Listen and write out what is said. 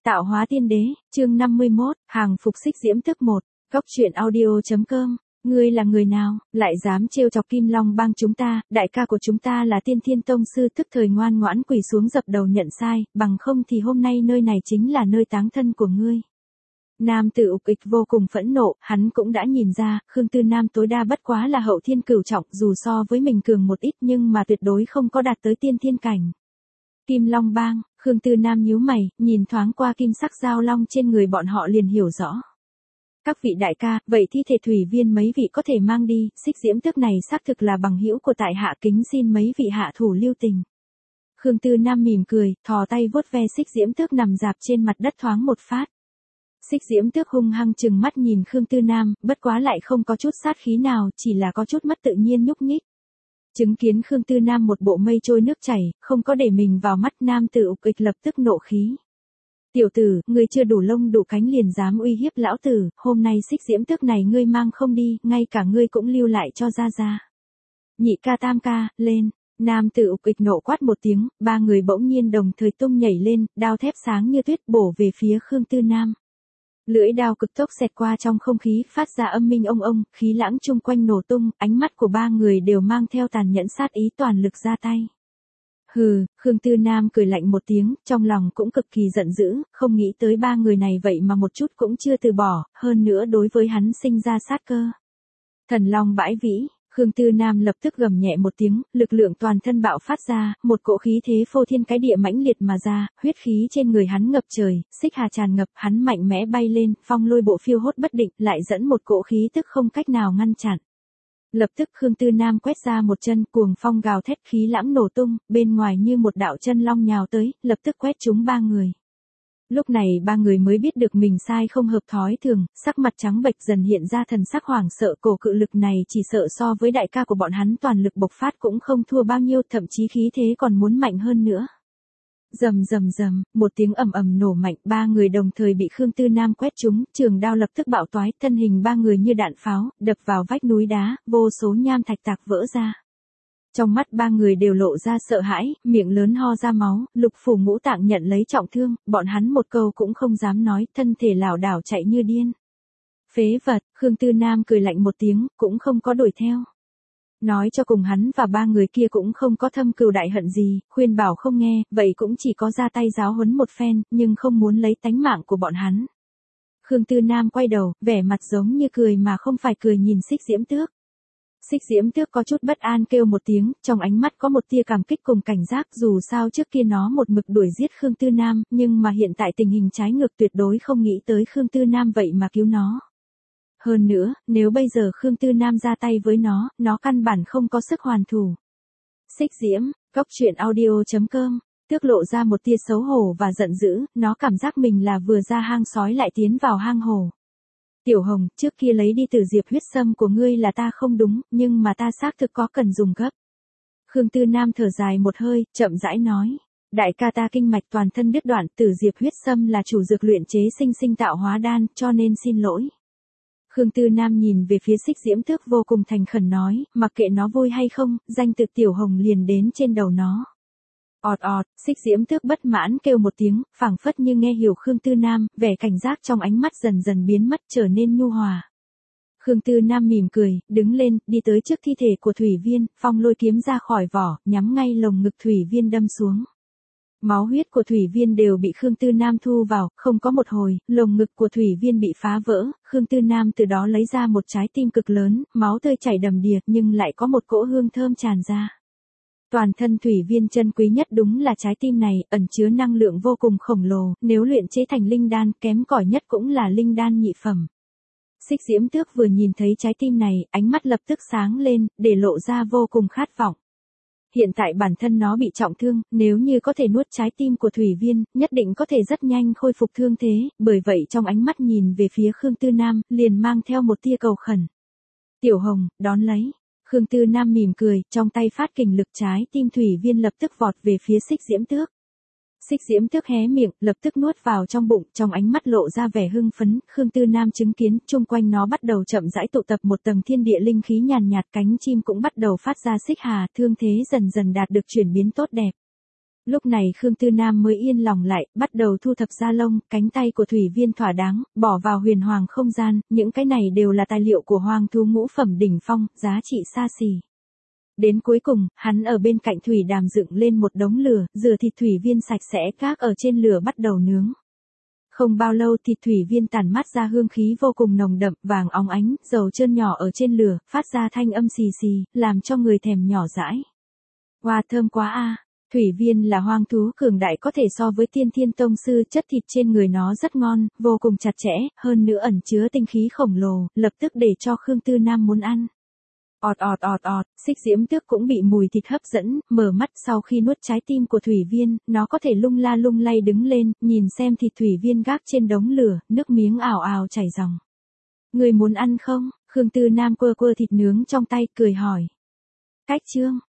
Tạo hóa tiên đế, chương 51, hàng phục xích diễm tức 1, góc truyện audio.com. Ngươi là người nào, lại dám trêu chọc Kim Long Bang chúng ta, đại ca của chúng ta là Tiên Thiên Tông sư, tức thời ngoan ngoãn quỳ xuống dập đầu nhận sai, bằng không thì hôm nay nơi này chính là nơi táng thân của ngươi. Nam tử ục ịch vô cùng phẫn nộ, hắn cũng đã nhìn ra, Khương Tư Nam tối đa bất quá là hậu thiên cửu trọng, dù so với mình cường một ít nhưng mà tuyệt đối không có đạt tới tiên thiên cảnh. Kim Long Bang, Khương Tư Nam nhíu mày, nhìn thoáng qua kim sắc giao long trên người bọn họ liền hiểu rõ. Các vị đại ca, vậy thi thể thủy viên mấy vị có thể mang đi, xích diễm tước này xác thực là bằng hữu của tại hạ, kính xin mấy vị hạ thủ lưu tình. Khương Tư Nam mỉm cười, thò tay vuốt ve xích diễm tước nằm dạp trên mặt đất thoáng một phát. Xích diễm tước hung hăng trừng mắt nhìn Khương Tư Nam, bất quá lại không có chút sát khí nào, chỉ là có chút mất tự nhiên nhúc nhích. Chứng kiến Khương Tư Nam một bộ mây trôi nước chảy, không có để mình vào mắt, nam tử ục ịch lập tức nộ khí. Tiểu tử, ngươi chưa đủ lông đủ cánh liền dám uy hiếp lão tử, hôm nay xích diễm tước này ngươi mang không đi, ngay cả ngươi cũng lưu lại cho ra. Nhị ca tam ca, lên. Nam tử ục ịch nộ quát một tiếng, ba người bỗng nhiên đồng thời tung nhảy lên, đao thép sáng như tuyết bổ về phía Khương Tư Nam. Lưỡi đao cực tốc xẹt qua trong không khí, phát ra âm minh ông ông, khí lãng chung quanh nổ tung, ánh mắt của ba người đều mang theo tàn nhẫn sát ý, toàn lực ra tay. Hừ, Khương Tư Nam cười lạnh một tiếng, trong lòng cũng cực kỳ giận dữ, không nghĩ tới ba người này vậy mà một chút cũng chưa từ bỏ, hơn nữa đối với hắn sinh ra sát cơ. Thần long bãi vĩ. Khương Tư Nam lập tức gầm nhẹ một tiếng, lực lượng toàn thân bạo phát ra, một cỗ khí thế phô thiên cái địa mãnh liệt mà ra, huyết khí trên người hắn ngập trời, xích hà tràn ngập, hắn mạnh mẽ bay lên, phong lôi bộ phiêu hốt bất định, lại dẫn một cỗ khí tức không cách nào ngăn chặn. Lập tức Khương Tư Nam quét ra một chân, cuồng phong gào thét, khí lãng nổ tung, bên ngoài như một đạo chân long nhào tới, lập tức quét trúng ba người. Lúc này ba người mới biết được mình sai không hợp thói thường, sắc mặt trắng bệch dần hiện ra thần sắc hoảng sợ, cổ cự lực này chỉ sợ so với đại ca của bọn hắn toàn lực bộc phát cũng không thua bao nhiêu, thậm chí khí thế còn muốn mạnh hơn nữa. Rầm rầm rầm, một tiếng ầm ầm nổ mạnh, ba người đồng thời bị Khương Tư Nam quét trúng, trường đao lập tức bạo toái, thân hình ba người như đạn pháo, đập vào vách núi đá, vô số nham thạch tạc vỡ ra. Trong mắt ba người đều lộ ra sợ hãi, miệng lớn ho ra máu, lục phủ ngũ tạng nhận lấy trọng thương, bọn hắn một câu cũng không dám nói, thân thể lảo đảo chạy như điên. Phế vật, Khương Tư Nam cười lạnh một tiếng, cũng không có đuổi theo. Nói cho cùng hắn và ba người kia cũng không có thâm cừu đại hận gì, khuyên bảo không nghe, vậy cũng chỉ có ra tay giáo huấn một phen, nhưng không muốn lấy tánh mạng của bọn hắn. Khương Tư Nam quay đầu, vẻ mặt giống như cười mà không phải cười nhìn xích diễm tước. Xích diễm tước có chút bất an kêu một tiếng, trong ánh mắt có một tia cảm kích cùng cảnh giác, dù sao trước kia nó một mực đuổi giết Khương Tư Nam, nhưng mà hiện tại tình hình trái ngược, tuyệt đối không nghĩ tới Khương Tư Nam vậy mà cứu nó. Hơn nữa, nếu bây giờ Khương Tư Nam ra tay với nó căn bản không có sức hoàn thủ. Xích diễm, góc truyện audio.com, tước lộ ra một tia xấu hổ và giận dữ, nó cảm giác mình là vừa ra hang sói lại tiến vào hang hổ. Tiểu Hồng, trước kia lấy đi từ diệp huyết sâm của ngươi là ta không đúng, nhưng mà ta xác thực có cần dùng gấp. Khương Tư Nam thở dài một hơi, chậm rãi nói. Đại ca ta kinh mạch toàn thân đứt đoạn, từ diệp huyết sâm là chủ dược luyện chế sinh tạo hóa đan, cho nên xin lỗi. Khương Tư Nam nhìn về phía xích diễm tước vô cùng thành khẩn nói, mặc kệ nó vui hay không, danh tự Tiểu Hồng liền đến trên đầu nó. Ọt ọt, xích diễm tước bất mãn kêu một tiếng, phảng phất như nghe hiểu Khương Tư Nam, vẻ cảnh giác trong ánh mắt dần dần biến mất, trở nên nhu hòa. Khương Tư Nam mỉm cười, đứng lên, đi tới trước thi thể của Thủy Viên, phong lôi kiếm ra khỏi vỏ, nhắm ngay lồng ngực Thủy Viên đâm xuống. Máu huyết của Thủy Viên đều bị Khương Tư Nam thu vào, không có một hồi, lồng ngực của Thủy Viên bị phá vỡ, Khương Tư Nam từ đó lấy ra một trái tim cực lớn, máu tươi chảy đầm đìa, nhưng lại có một cỗ hương thơm tràn ra. Toàn thân Thủy Viên chân quý nhất đúng là trái tim này, ẩn chứa năng lượng vô cùng khổng lồ, nếu luyện chế thành linh đan, kém cỏi nhất cũng là linh đan nhị phẩm. Xích diễm tước vừa nhìn thấy trái tim này, ánh mắt lập tức sáng lên, để lộ ra vô cùng khát vọng. Hiện tại bản thân nó bị trọng thương, nếu như có thể nuốt trái tim của Thủy Viên, nhất định có thể rất nhanh khôi phục thương thế, bởi vậy trong ánh mắt nhìn về phía Khương Tư Nam, liền mang theo một tia cầu khẩn. Tiểu Hồng, đón lấy. Khương Tư Nam mỉm cười, trong tay phát kình lực, trái tim Thủy Viên lập tức vọt về phía xích diễm tước. Xích diễm tước hé miệng, lập tức nuốt vào trong bụng, trong ánh mắt lộ ra vẻ hưng phấn, Khương Tư Nam chứng kiến, chung quanh nó bắt đầu chậm rãi tụ tập một tầng thiên địa linh khí nhàn nhạt, cánh chim cũng bắt đầu phát ra xích hà, thương thế dần dần đạt được chuyển biến tốt đẹp. Lúc này Khương Tư Nam mới yên lòng lại, bắt đầu thu thập da lông, cánh tay của Thủy Viên thỏa đáng, bỏ vào huyền hoàng không gian, những cái này đều là tài liệu của hoàng thú ngũ phẩm đỉnh phong, giá trị xa xỉ. Đến cuối cùng, hắn ở bên cạnh thủy đàm dựng lên một đống lửa, rửa thịt Thủy Viên sạch sẽ gác ở trên lửa bắt đầu nướng. Không bao lâu thịt Thủy Viên tản mát ra hương khí vô cùng nồng đậm, vàng óng ánh, dầu trơn nhỏ ở trên lửa, phát ra thanh âm xì xì, làm cho người thèm nhỏ dãi. Wow, thơm quá a! Thủy Viên là hoang thú cường đại có thể so với Tiên Thiên Tông sư, chất thịt trên người nó rất ngon, vô cùng chặt chẽ, hơn nữa ẩn chứa tinh khí khổng lồ, lập tức để cho Khương Tư Nam muốn ăn. Ọt ọt ọt ọt, Xích Diễm Tước cũng bị mùi thịt hấp dẫn, mở mắt sau khi nuốt trái tim của Thủy Viên, nó có thể lung la lung lay đứng lên, nhìn xem thịt Thủy Viên gác trên đống lửa, nước miếng ào ào chảy ròng. Người muốn ăn không? Khương Tư Nam quơ quơ thịt nướng trong tay, cười hỏi. Cách chương.